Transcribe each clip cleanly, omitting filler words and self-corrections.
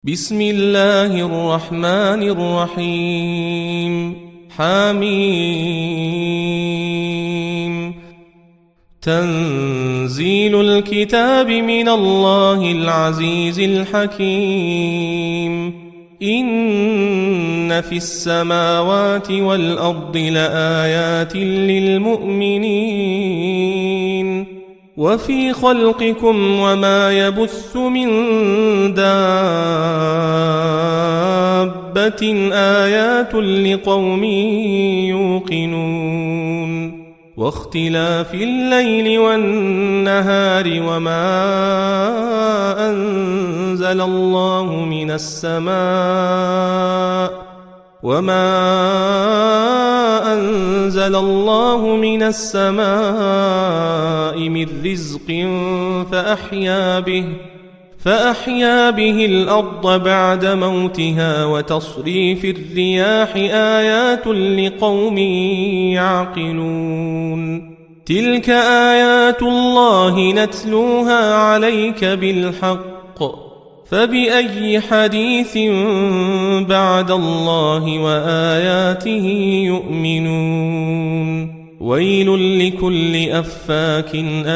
بسم الله الرحمن الرحيم حميم تنزيل الكتاب من الله العزيز الحكيم إن في السماوات والأرض لآيات للمؤمنين وفي خلقكم وما يبث من دابة آيات لقوم يوقنون واختلاف الليل والنهار وما أنزل الله من السماء من رزق فأحيا به الأرض بعد موتها وتصريف الرياح آيات لقوم يعقلون تلك آيات الله نتلوها عليك بالحق فبأي حديث بعد الله وآياته يؤمنون ويل لكل أفاك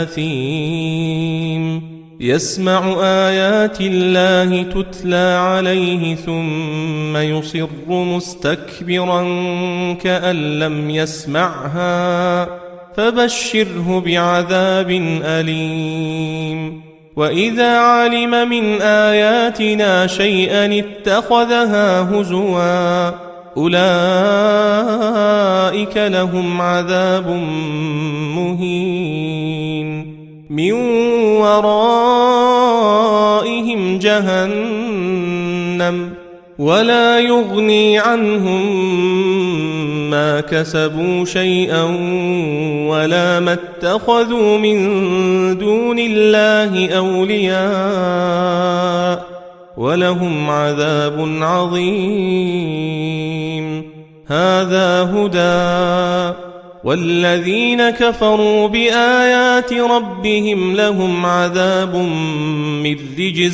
أثيم يسمع آيات الله تتلى عليه ثم يصر مستكبرا كأن لم يسمعها فبشره بعذاب أليم وإذا علم من آياتنا شيئا اتخذها هزوا أولئك لهم عذاب مهين من ورائهم جهنم ولا يغني عنهم ما كسبوا شيئا ولا ما اتخذوا من دون الله أولياء ولهم عذاب عظيم هذا هدى والذين كفروا بآيات ربهم لهم عذاب من رجز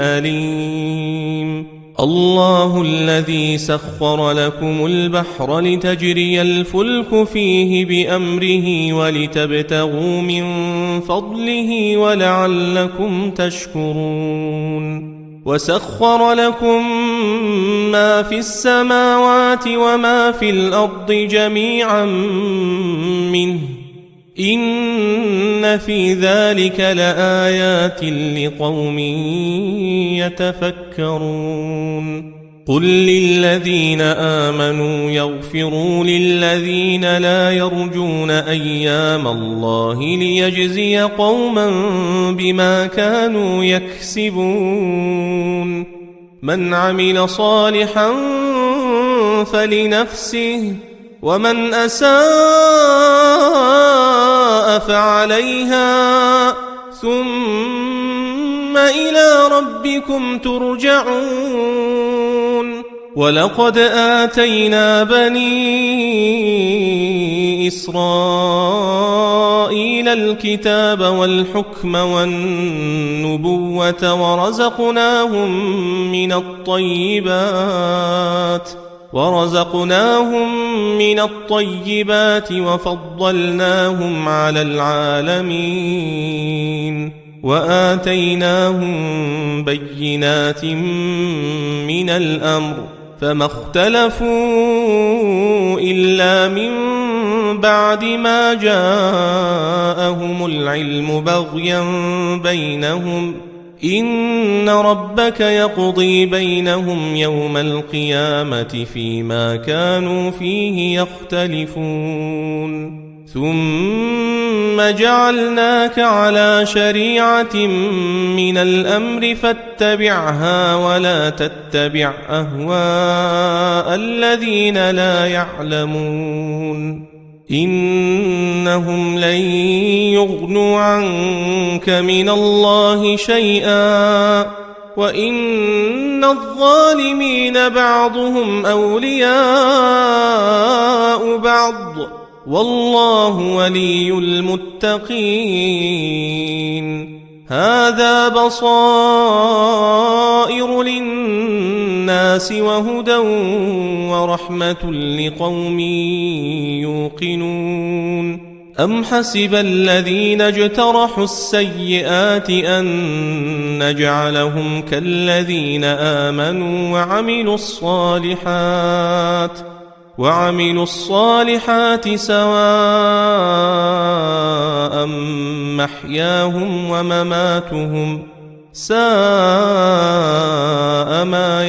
أليم الله الذي سخر لكم البحر لتجري الفلك فيه بأمره ولتبتغوا من فضله ولعلكم تشكرون وسخر لكم ما في السماوات وما في الأرض جميعا منه إن في ذلك لآيات لقوم يتفكرون قل للذين آمنوا يغفروا للذين لا يرجون أيام الله ليجزي قوما بما كانوا يكسبون من عمل صالحا فلنفسه ومن أساء فعليها ثم إلى ربكم ترجعون ولقد آتينا بني إسرائيل الكتاب والحكم والنبوة ورزقناهم من الطيبات وفضلناهم على العالمين وآتيناهم بينات من الأمر فما اختلفوا إلا من بعد ما جاءهم العلم بغيا بينهم إن ربك يقضي بينهم يوم القيامة فيما كانوا فيه يختلفون ثم جعلناك على شريعة من الأمر فاتبعها ولا تتبع أهواء الذين لا يعلمون إنهم لن يغنوا عنك من الله شيئا وإن الظالمين بعضهم أولياء بعض والله ولي المتقين هذا بصائر للناس وهدى ورحمة لقوم يوقنون أم حسب الذين اجترحوا السيئات أن نجعلهم كالذين آمنوا وعملوا الصالحات سواء محياهم ومماتهم ساء ما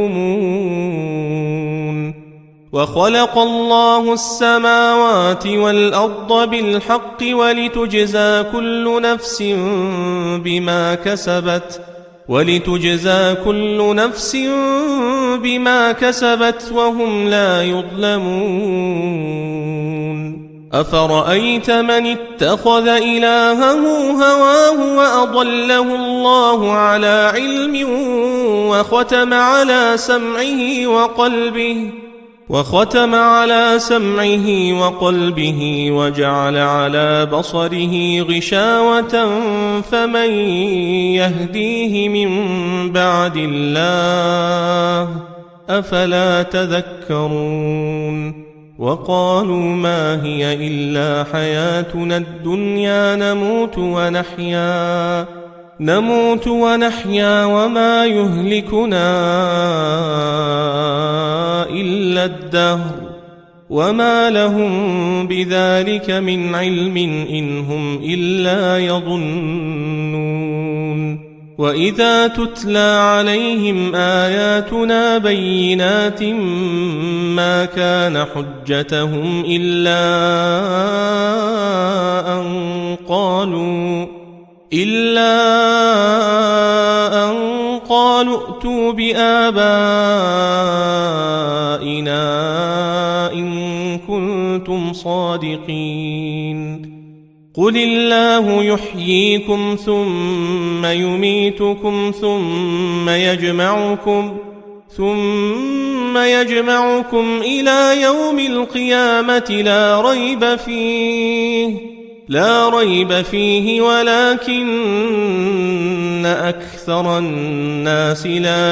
يحكمون وخلق الله السماوات والأرض بالحق ولتجزى كل نفس بما كسبت وهم لا يظلمون أفرأيت من اتخذ إلهه هواه وأضله الله على علم وختم على سمعه وقلبه وجعل على بصره غشاوة فمن يهديه من بعد الله أفلا تذكرون وقالوا ما هي إلا حياتنا الدنيا نموت ونحيا وما يهلكنا إلا الدهر وما لهم بذلك من علم إن هم إلا يظنون وإذا تتلى عليهم آياتنا بينات ما كان حجتهم إلا أن قالوا ائتوا بآبائنا إن كنتم صادقين قل الله يحييكم ثم يميتكم ثم يجمعكم إلى يوم القيامة لا ريب فيه ولكن أكثر الناس لا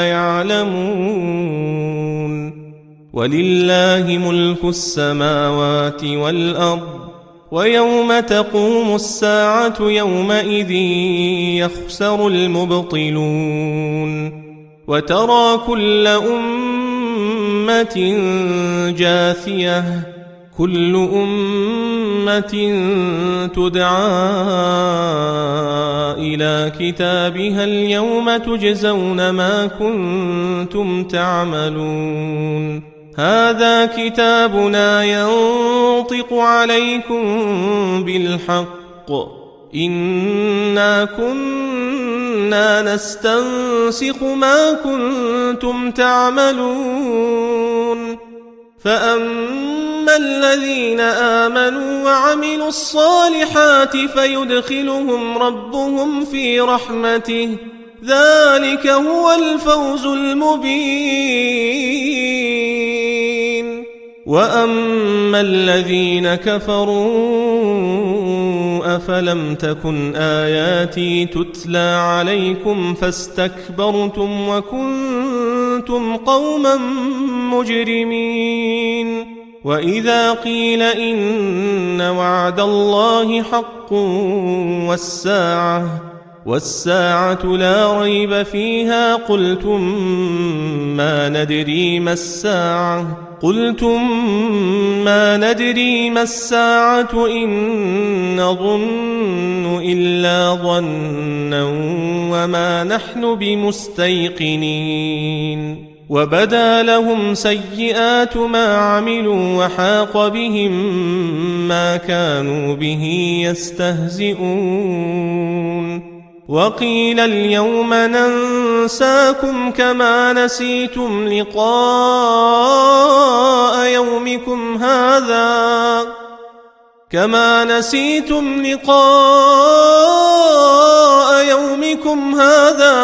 يعلمون ولله ملك السماوات والأرض ويوم تقوم الساعة يومئذ يخسر المبطلون وترى كل أمة جاثية كل أمة تدعى إلى كتابها اليوم تجزون ما كنتم تعملون هذا كتابنا ينطق عليكم بالحق إنا كنا نستنسخ ما كنتم تعملون فأما الذين آمنوا وعملوا الصالحات فيدخلهم ربهم في رحمته ذلك هو الفوز المبين وأما الذين كفروا أفلم تكن آياتي تتلى عليكم فاستكبرتم وكنتم قوما مجرمين وإذا قيل إن وعد الله حق والساعة لا ريب فيها قلتم ما ندري ما الساعة إن نظن إلا ظنا وما نحن بمستيقنين وبدا لهم سيئات ما عملوا وحاق بهم ما كانوا به يستهزئون وقيل اليوم ننساكم كما نسيتم لقاء يومكم هذا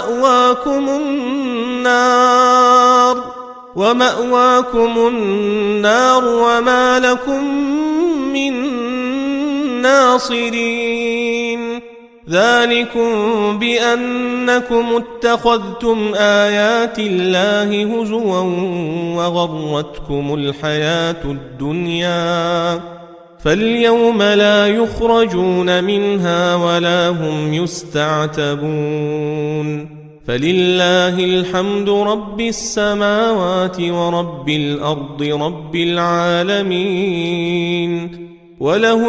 ومأواكم النار وما لكم من ناصرين ذلكم بأنكم اتخذتم آيات الله هزوا وغرتكم الحياة الدنيا فاليوم لا يخرجون منها ولا هم يستعتبون فلله الحمد رب السماوات ورب الأرض رب العالمين وله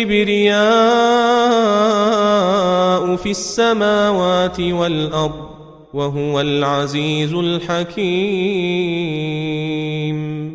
الكبرياء في السماوات والأرض وهو العزيز الحكيم